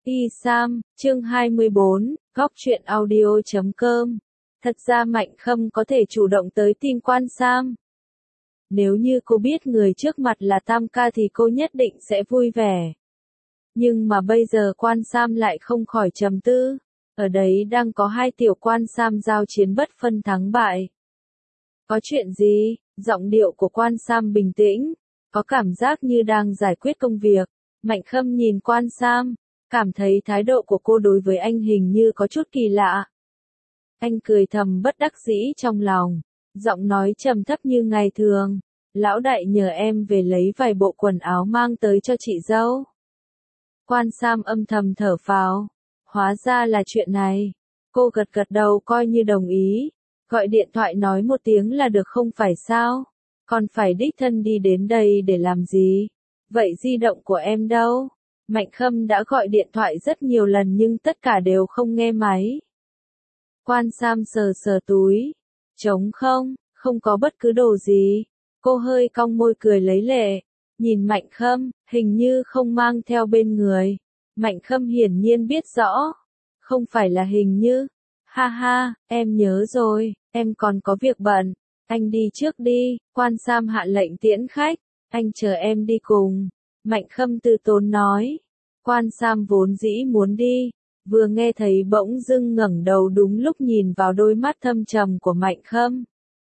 Y Sam, chương 24, góc truyện audio.com. Thật ra Mạnh Khâm có thể chủ động tới tìm Quan Sam. Nếu như cô biết người trước mặt là Tam ca thì cô nhất định sẽ vui vẻ. Nhưng mà bây giờ Quan Sam lại không khỏi trầm tư. Ở đấy đang có hai tiểu Quan Sam giao chiến bất phân thắng bại. Có chuyện gì? Giọng điệu của Quan Sam bình tĩnh, có cảm giác như đang giải quyết công việc. Mạnh Khâm nhìn Quan Sam, cảm thấy thái độ của cô đối với anh hình như có chút kỳ lạ. Anh cười thầm bất đắc dĩ trong lòng, giọng nói trầm thấp như ngày thường. Lão đại nhờ em về lấy vài bộ quần áo mang tới cho chị dâu. Quan Sam âm thầm thở phào, hóa ra là chuyện này. Cô gật gật đầu coi như đồng ý, gọi điện thoại nói một tiếng là được không phải sao, còn phải đích thân đi đến đây để làm gì? Vậy di động của em đâu? Mạnh Khâm đã gọi điện thoại rất nhiều lần nhưng tất cả đều không nghe máy. Quan Sam sờ sờ túi, trống không, không có bất cứ đồ gì. Cô hơi cong môi cười lấy lệ, nhìn Mạnh Khâm, hình như không mang theo bên người. Mạnh Khâm hiển nhiên biết rõ, không phải là hình như. Ha ha, em nhớ rồi, em còn có việc bận, anh đi trước đi. Quan Sam hạ lệnh tiễn khách, anh chờ em đi cùng. Mạnh Khâm từ tốn nói. Quan Sam vốn dĩ muốn đi, vừa nghe thấy bỗng dưng ngẩng đầu đúng lúc nhìn vào đôi mắt thâm trầm của Mạnh Khâm.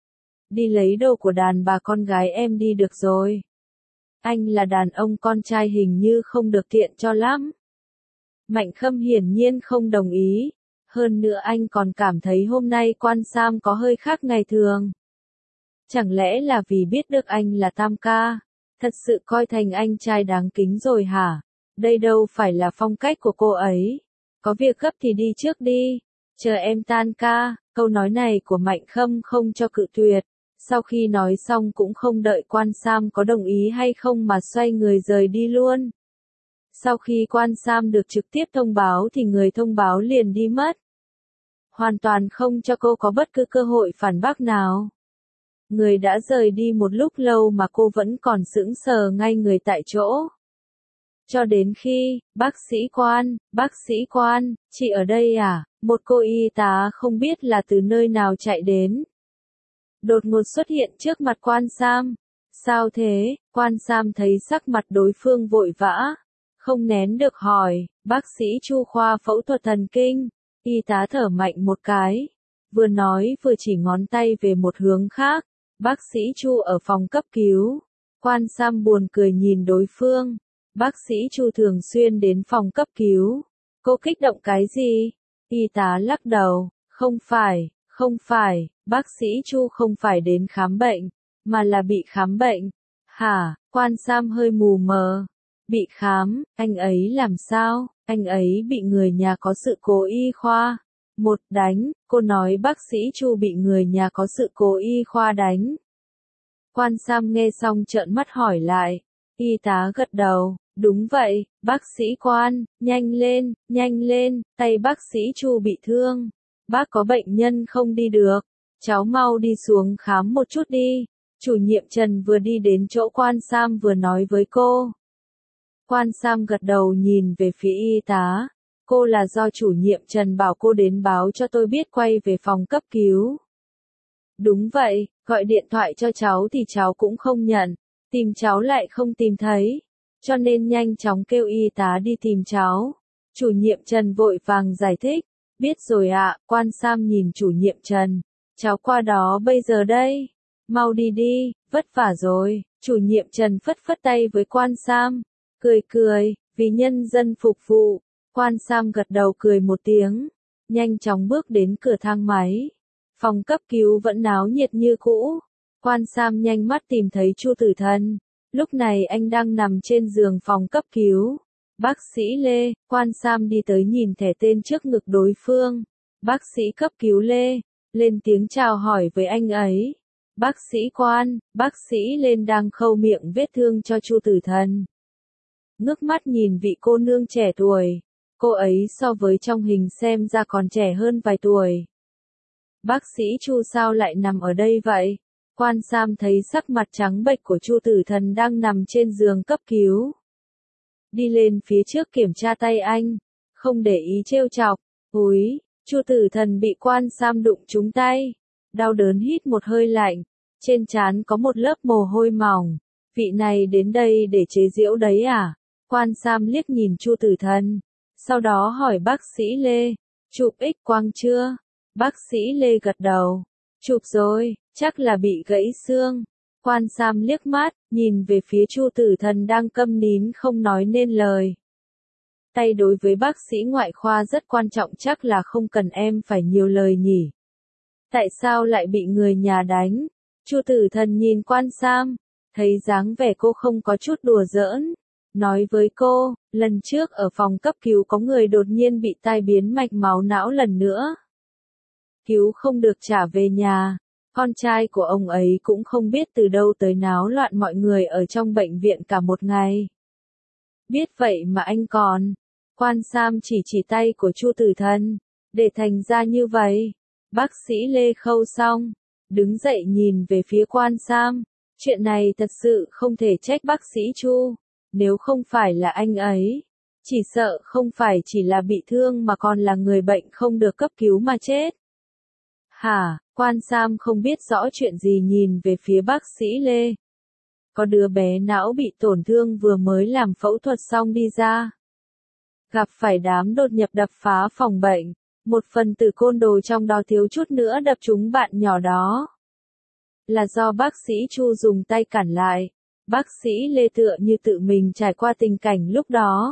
Đi lấy đồ của đàn bà con gái em đi được rồi. Anh là đàn ông con trai hình như không được tiện cho lắm. Mạnh Khâm hiển nhiên không đồng ý, hơn nữa anh còn cảm thấy hôm nay Quan Sam có hơi khác ngày thường. Chẳng lẽ là vì biết được anh là Tam ca, thật sự coi thành anh trai đáng kính rồi hả? Đây đâu phải là phong cách của cô ấy. Có việc gấp thì đi trước đi, chờ em tan ca. Câu nói này của Mạnh Khâm không cho cự tuyệt. Sau khi nói xong cũng không đợi Quan Sam có đồng ý hay không mà xoay người rời đi luôn. Sau khi Quan Sam được trực tiếp thông báo thì người thông báo liền đi mất. Hoàn toàn không cho cô có bất cứ cơ hội phản bác nào. Người đã rời đi một lúc lâu mà cô vẫn còn sững sờ ngay người tại chỗ. Cho đến khi, bác sĩ Quan, chị ở đây à? Một cô y tá không biết là từ nơi nào chạy đến. Đột ngột xuất hiện trước mặt Quan Sam. Sao thế? Quan Sam thấy sắc mặt đối phương vội vã, không nén được hỏi, bác sĩ Chu khoa phẫu thuật thần kinh. Y tá thở mạnh một cái, vừa nói vừa chỉ ngón tay về một hướng khác. Bác sĩ Chu ở phòng cấp cứu. Quan Sam buồn cười nhìn đối phương. Bác sĩ Chu thường xuyên đến phòng cấp cứu. Cô kích động cái gì? Y tá lắc đầu, không phải, bác sĩ Chu không phải đến khám bệnh, mà là bị khám bệnh. Hả? Quan Sam hơi mù mờ. Bị khám, anh ấy làm sao? Anh ấy bị người nhà có sự cố y khoa. Đánh, cô nói bác sĩ Chu bị người nhà có sự cố y khoa đánh. Quan Sam nghe xong trợn mắt hỏi lại. Y tá gật đầu, đúng vậy, bác sĩ Quan, nhanh lên, tay bác sĩ Chu bị thương. Bác có bệnh nhân không đi được, cháu mau đi xuống khám một chút đi. Chủ nhiệm Trần vừa đi đến chỗ Quan Sam vừa nói với cô. Quan Sam gật đầu nhìn về phía y tá. Cô là do chủ nhiệm Trần bảo cô đến báo cho tôi biết quay về phòng cấp cứu. Đúng vậy, gọi điện thoại cho cháu thì cháu cũng không nhận, tìm cháu lại không tìm thấy, cho nên nhanh chóng kêu y tá đi tìm cháu. Chủ nhiệm Trần vội vàng giải thích, biết rồi ạ. Quan Sam nhìn chủ nhiệm Trần, cháu qua đó bây giờ đây, mau đi đi, vất vả rồi. Chủ nhiệm Trần phất phất tay với Quan Sam, cười, vì nhân dân phục vụ. Quan Sam gật đầu cười một tiếng, nhanh chóng bước đến cửa thang máy. Phòng cấp cứu vẫn náo nhiệt như cũ. Quan Sam nhanh mắt tìm thấy Chu Tử Thần. Lúc này anh đang nằm trên giường phòng cấp cứu. Bác sĩ Lê. Quan Sam đi tới nhìn thẻ tên trước ngực đối phương. Bác sĩ cấp cứu Lê, lên tiếng chào hỏi với anh ấy. Bác sĩ Quan, bác sĩ Lên đang khâu miệng vết thương cho Chu Tử Thần. Ngước mắt nhìn vị cô nương trẻ tuổi. Cô ấy so với trong hình xem ra còn trẻ hơn vài tuổi. Bác sĩ Chu sao lại nằm ở đây vậy? Quan Sam thấy sắc mặt trắng bệch của Chu Tử Thần đang nằm trên giường cấp cứu. Đi lên phía trước kiểm tra tay anh. không để ý trêu chọc. Úi, Chu Tử Thần bị Quan Sam đụng trúng tay, đau đớn hít một hơi lạnh, trên trán có một lớp mồ hôi mỏng. Vị này đến đây để chế giễu đấy à? Quan Sam liếc nhìn Chu Tử Thần, sau đó hỏi bác sĩ Lê, chụp X quang chưa? Bác sĩ Lê gật đầu, chụp rồi, chắc là bị gãy xương. Quan Sam liếc mắt, nhìn về phía Chu Tử Thần đang câm nín không nói nên lời. Tay đối với bác sĩ ngoại khoa rất quan trọng, chắc là không cần em phải nhiều lời nhỉ. Tại sao lại bị người nhà đánh? Chu Tử Thần nhìn Quan Sam, thấy dáng vẻ cô không có chút đùa giỡn. Nói với cô, lần trước ở phòng cấp cứu có người đột nhiên bị tai biến mạch máu não lần nữa. Cứu không được trả về nhà. Con trai của ông ấy cũng không biết từ đâu tới náo loạn mọi người ở trong bệnh viện cả một ngày. Biết vậy mà anh còn. Quan Sam chỉ tay của Chu Tử Thần, để thành ra như vậy. Bác sĩ Lê khâu xong, đứng dậy nhìn về phía Quan Sam. Chuyện này thật sự không thể trách bác sĩ Chu. Nếu không phải là anh ấy, chỉ sợ không phải chỉ là bị thương mà còn là người bệnh không được cấp cứu mà chết. Hả? Quan Sam không biết rõ chuyện gì nhìn về phía bác sĩ Lê. Có đứa bé não bị tổn thương vừa mới làm phẫu thuật xong đi ra. Gặp phải đám đột nhập đập phá phòng bệnh, một phần tử côn đồ trong đó thiếu chút nữa đập trúng bạn nhỏ đó. Là do bác sĩ Chu dùng tay cản lại. Bác sĩ Lê tựa như tự mình trải qua tình cảnh lúc đó.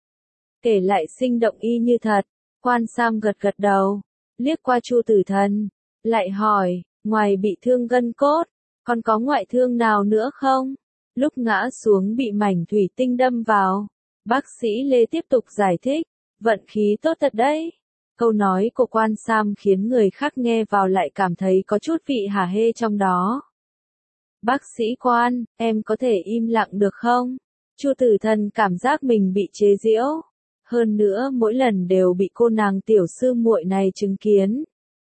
Kể lại sinh động y như thật. Quan Sam gật đầu, liếc qua Chu Tử Thần, lại hỏi, ngoài bị thương gân cốt, còn có ngoại thương nào nữa không? Lúc ngã xuống bị mảnh thủy tinh đâm vào. Bác sĩ Lê tiếp tục giải thích, vận khí tốt thật đấy. Câu nói của Quan Sam khiến người khác nghe vào lại cảm thấy có chút vị hả hê trong đó. Bác sĩ Quan, em có thể im lặng được không? Chu Tử Thần cảm giác mình bị chế giễu. Hơn nữa mỗi lần đều bị cô nàng tiểu sư muội này chứng kiến.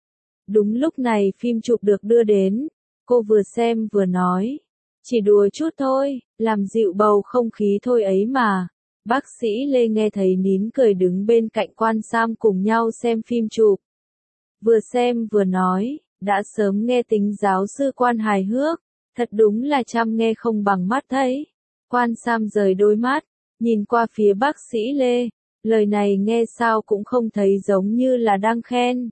Đúng lúc này phim chụp được đưa đến. Cô vừa xem vừa nói. Chỉ đùa chút thôi, làm dịu bầu không khí thôi ấy mà. Bác sĩ Lê nghe thấy nín cười đứng bên cạnh Quan Sam cùng nhau xem phim chụp. Vừa xem vừa nói, đã sớm nghe tính giáo sư Quan hài hước. Thật đúng là chăm nghe không bằng mắt thấy. Quan Sam rời đôi mắt, nhìn qua phía bác sĩ Lê. Lời này nghe sao cũng không thấy giống như là đang khen.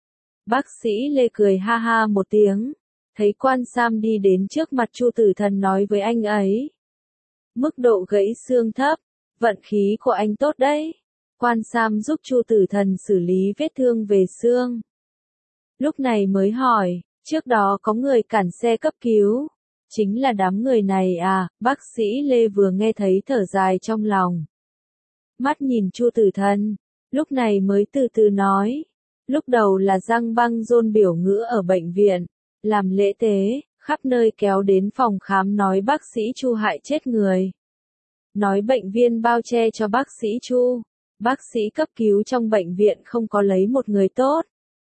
Bác sĩ Lê cười ha ha một tiếng. Thấy Quan Sam đi đến trước mặt Chu Tử Thần nói với anh ấy. Mức độ gãy xương thấp, vận khí của anh tốt đấy. Quan Sam giúp Chu Tử Thần xử lý vết thương về xương. Lúc này mới hỏi, trước đó có người cản xe cấp cứu. Chính là đám người này à? Bác sĩ Lê vừa nghe thấy thở dài trong lòng. Mắt nhìn Chu Tử Thần, lúc này mới từ từ nói. Lúc đầu là Giang Băng Rôn biểu ngữ ở bệnh viện, làm lễ tế, khắp nơi kéo đến phòng khám nói bác sĩ Chu hại chết người. Nói bệnh viên bao che cho bác sĩ Chu. Bác sĩ cấp cứu trong bệnh viện không có lấy một người tốt.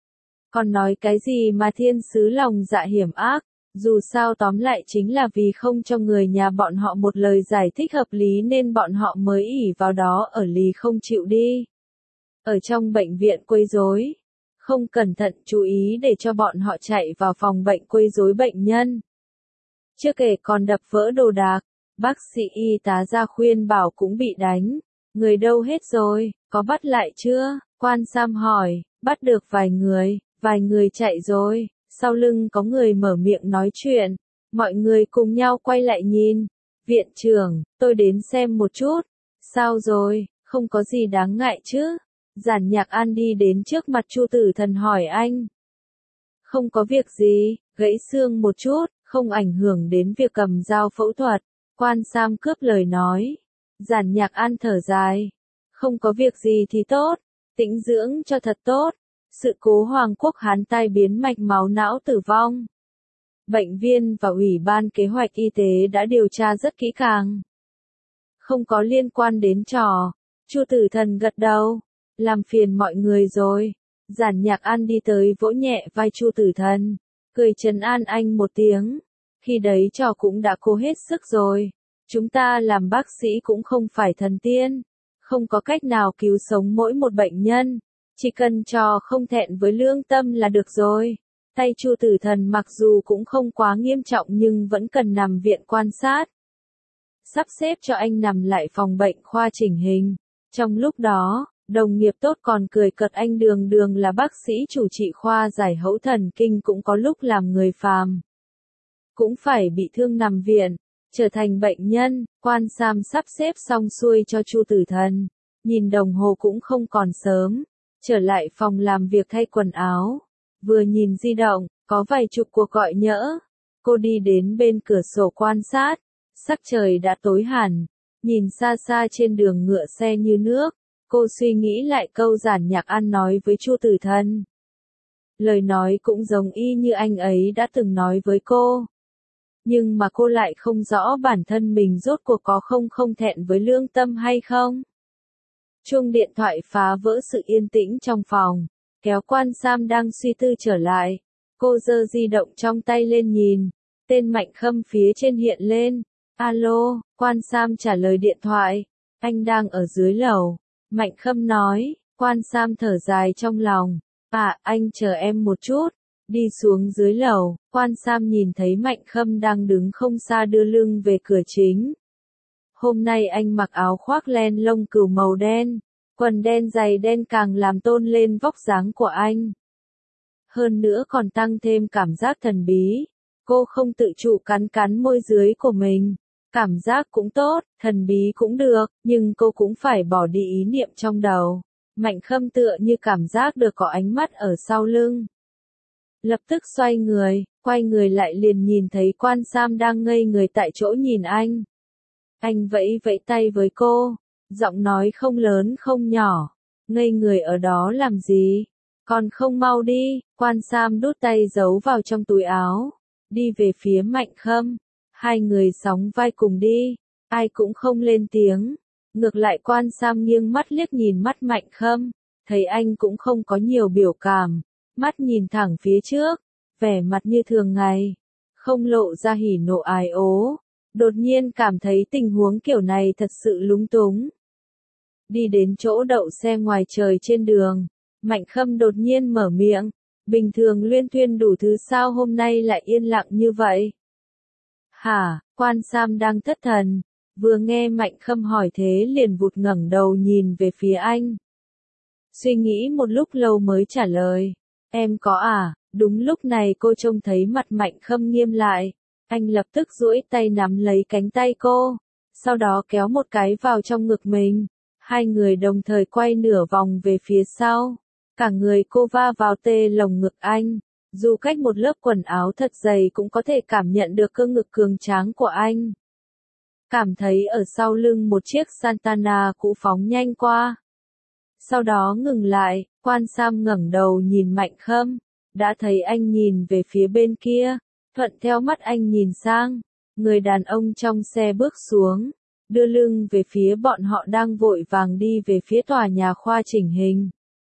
Còn nói cái gì mà thiên sứ lòng dạ hiểm ác. Dù sao tóm lại chính là vì không cho người nhà bọn họ một lời giải thích hợp lý nên bọn họ mới ỷ vào đó ở lì không chịu đi. Ở trong bệnh viện quấy rối. Không cẩn thận chú ý để cho bọn họ chạy vào phòng bệnh quấy rối bệnh nhân. Chưa kể còn đập vỡ đồ đạc. Bác sĩ y tá ra khuyên bảo cũng bị đánh. Người đâu hết rồi, có bắt lại chưa? Quan Sam hỏi, bắt được vài người chạy rồi. Sau lưng có người mở miệng nói chuyện. Mọi người cùng nhau quay lại nhìn. Viện trưởng, tôi đến xem một chút. Sao rồi, không có gì đáng ngại chứ? Giản Nhạc An đi đến trước mặt Chu Tử Thần hỏi anh. Không có việc gì, gãy xương một chút, không ảnh hưởng đến việc cầm dao phẫu thuật. Quan Sam cướp lời nói. Giản Nhạc An thở dài. Không có việc gì thì tốt, tĩnh dưỡng cho thật tốt. Sự cố Hoàng Quốc Hán tai biến mạch máu não tử vong. Bệnh viên và Ủy ban Kế hoạch Y tế đã điều tra rất kỹ càng. Không có liên quan đến trò. Chu Tử Thần gật đầu. Làm phiền mọi người rồi. Giản Nhạc An đi tới vỗ nhẹ vai Chu Tử Thần. Cười trấn an anh một tiếng. Khi đấy trò cũng đã cố hết sức rồi. Chúng ta làm bác sĩ cũng không phải thần tiên. không có cách nào cứu sống mỗi một bệnh nhân, chỉ cần trò không thẹn với lương tâm là được rồi. Tay Chu Tử Thần mặc dù cũng không quá nghiêm trọng nhưng vẫn cần nằm viện quan sát. Sắp xếp cho anh nằm lại phòng bệnh khoa chỉnh hình. Trong lúc đó, đồng nghiệp tốt còn cười cợt anh Đường Đường là bác sĩ chủ trị khoa giải phẫu thần kinh cũng có lúc làm người phàm. Cũng phải bị thương nằm viện, trở thành bệnh nhân. Quan Sam sắp xếp xong xuôi cho Chu Tử Thần. Nhìn đồng hồ cũng không còn sớm. Trở lại phòng làm việc thay quần áo. Vừa nhìn di động, có vài chục cuộc gọi nhỡ. Cô đi đến bên cửa sổ quan sát. Sắc trời đã tối hẳn. Nhìn xa xa trên đường ngựa xe như nước. Cô suy nghĩ lại câu giản nhạc ăn nói với Chu Tử Thần. Lời nói cũng giống y như anh ấy đã từng nói với cô. Nhưng mà cô lại không rõ bản thân mình rốt cuộc có không thẹn với lương tâm hay không. Chuông điện thoại phá vỡ sự yên tĩnh trong phòng, kéo Quan Sam đang suy tư trở lại. Cô giơ di động trong tay lên nhìn, tên Mạnh Khâm phía trên hiện lên. Alo, Quan Sam trả lời điện thoại, anh đang ở dưới lầu. Mạnh Khâm nói, Quan Sam thở dài trong lòng. Anh chờ em một chút. Đi xuống dưới lầu, Quan Sam nhìn thấy Mạnh Khâm đang đứng không xa đưa lưng về cửa chính. Hôm nay anh mặc áo khoác len lông cừu màu đen, quần đen giày đen càng làm tôn lên vóc dáng của anh. Hơn nữa còn tăng thêm cảm giác thần bí. Cô không tự chủ cắn môi dưới của mình. Cảm giác cũng tốt, thần bí cũng được, nhưng cô cũng phải bỏ đi ý niệm trong đầu. Mạnh Khâm tựa như cảm giác được có ánh mắt ở sau lưng. Lập tức xoay người, quay người lại liền nhìn thấy Quan Sam đang ngây người tại chỗ nhìn anh. Anh vẫy vẫy tay với cô, giọng nói không lớn không nhỏ. Ngây người ở đó làm gì? Còn không mau đi. Quan Sam đút tay giấu vào trong túi áo, đi về phía Mạnh Khâm. Hai người sóng vai cùng đi, ai cũng không lên tiếng. Ngược lại Quan Sam nghiêng mắt liếc nhìn mắt Mạnh Khâm, thấy anh cũng không có nhiều biểu cảm, mắt nhìn thẳng phía trước, vẻ mặt như thường ngày, không lộ ra hỉ nộ ái ố. Đột nhiên cảm thấy tình huống kiểu này thật sự lúng túng. Đi đến chỗ đậu xe ngoài trời trên đường, Mạnh Khâm đột nhiên mở miệng, bình thường luyên thuyên đủ thứ sao hôm nay lại yên lặng như vậy? Hả? Quan Sam đang thất thần, vừa nghe Mạnh Khâm hỏi thế liền vụt ngẩng đầu nhìn về phía anh. Suy nghĩ một lúc lâu mới trả lời, em có à? Đúng lúc này cô trông thấy mặt Mạnh Khâm nghiêm lại, anh lập tức duỗi tay nắm lấy cánh tay cô, sau đó kéo một cái vào trong ngực mình. Hai người đồng thời quay nửa vòng về phía sau, cả người cô va vào tê lồng ngực anh. Dù cách một lớp quần áo thật dày cũng có thể cảm nhận được cơ ngực cường tráng của anh. Cảm thấy ở sau lưng một chiếc Santana cũ phóng nhanh qua. Sau đó ngừng lại, Quan Sam ngẩng đầu nhìn Mạnh Khâm, đã thấy anh nhìn về phía bên kia, thuận theo mắt anh nhìn sang, người đàn ông trong xe bước xuống, đưa lưng về phía bọn họ đang vội vàng đi về phía tòa nhà khoa chỉnh hình.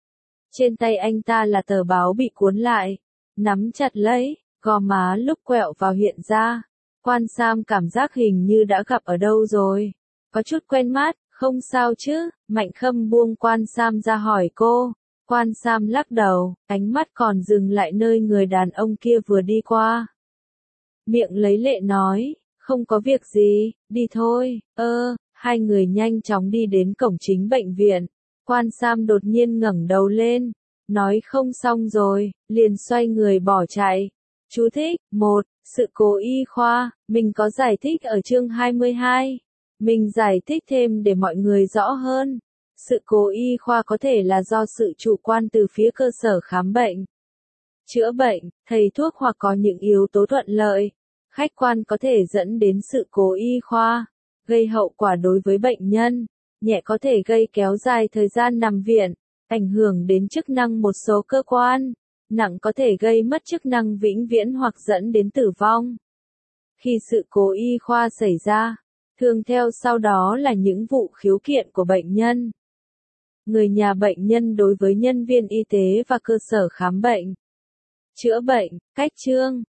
Trên tay anh ta là tờ báo bị cuốn lại, nắm chặt lấy, gò má lúc quẹo vào hiện ra. Quan Sam cảm giác hình như đã gặp ở đâu rồi, có chút quen mắt. Không sao chứ? Mạnh Khâm buông Quan Sam ra hỏi cô. Quan Sam lắc đầu, ánh mắt còn dừng lại nơi người đàn ông kia vừa đi qua. Miệng lấy lệ nói, không có việc gì, đi thôi. Hai người nhanh chóng đi đến cổng chính bệnh viện. Quan Sam đột nhiên ngẩng đầu lên, nói không xong rồi, liền xoay người bỏ chạy. Chú thích, 1. Sự cố y khoa, mình có giải thích ở chương 22. Mình giải thích thêm để mọi người rõ hơn. Sự cố y khoa có thể là do sự chủ quan từ phía cơ sở khám bệnh, chữa bệnh, thầy thuốc hoặc có những yếu tố thuận lợi, khách quan có thể dẫn đến sự cố y khoa, gây hậu quả đối với bệnh nhân, nhẹ có thể gây kéo dài thời gian nằm viện, ảnh hưởng đến chức năng một số cơ quan, nặng có thể gây mất chức năng vĩnh viễn hoặc dẫn đến tử vong. Khi sự cố y khoa xảy ra, thường theo sau đó là những vụ khiếu kiện của bệnh nhân, người nhà bệnh nhân đối với nhân viên y tế và cơ sở khám bệnh, chữa bệnh, cách chương.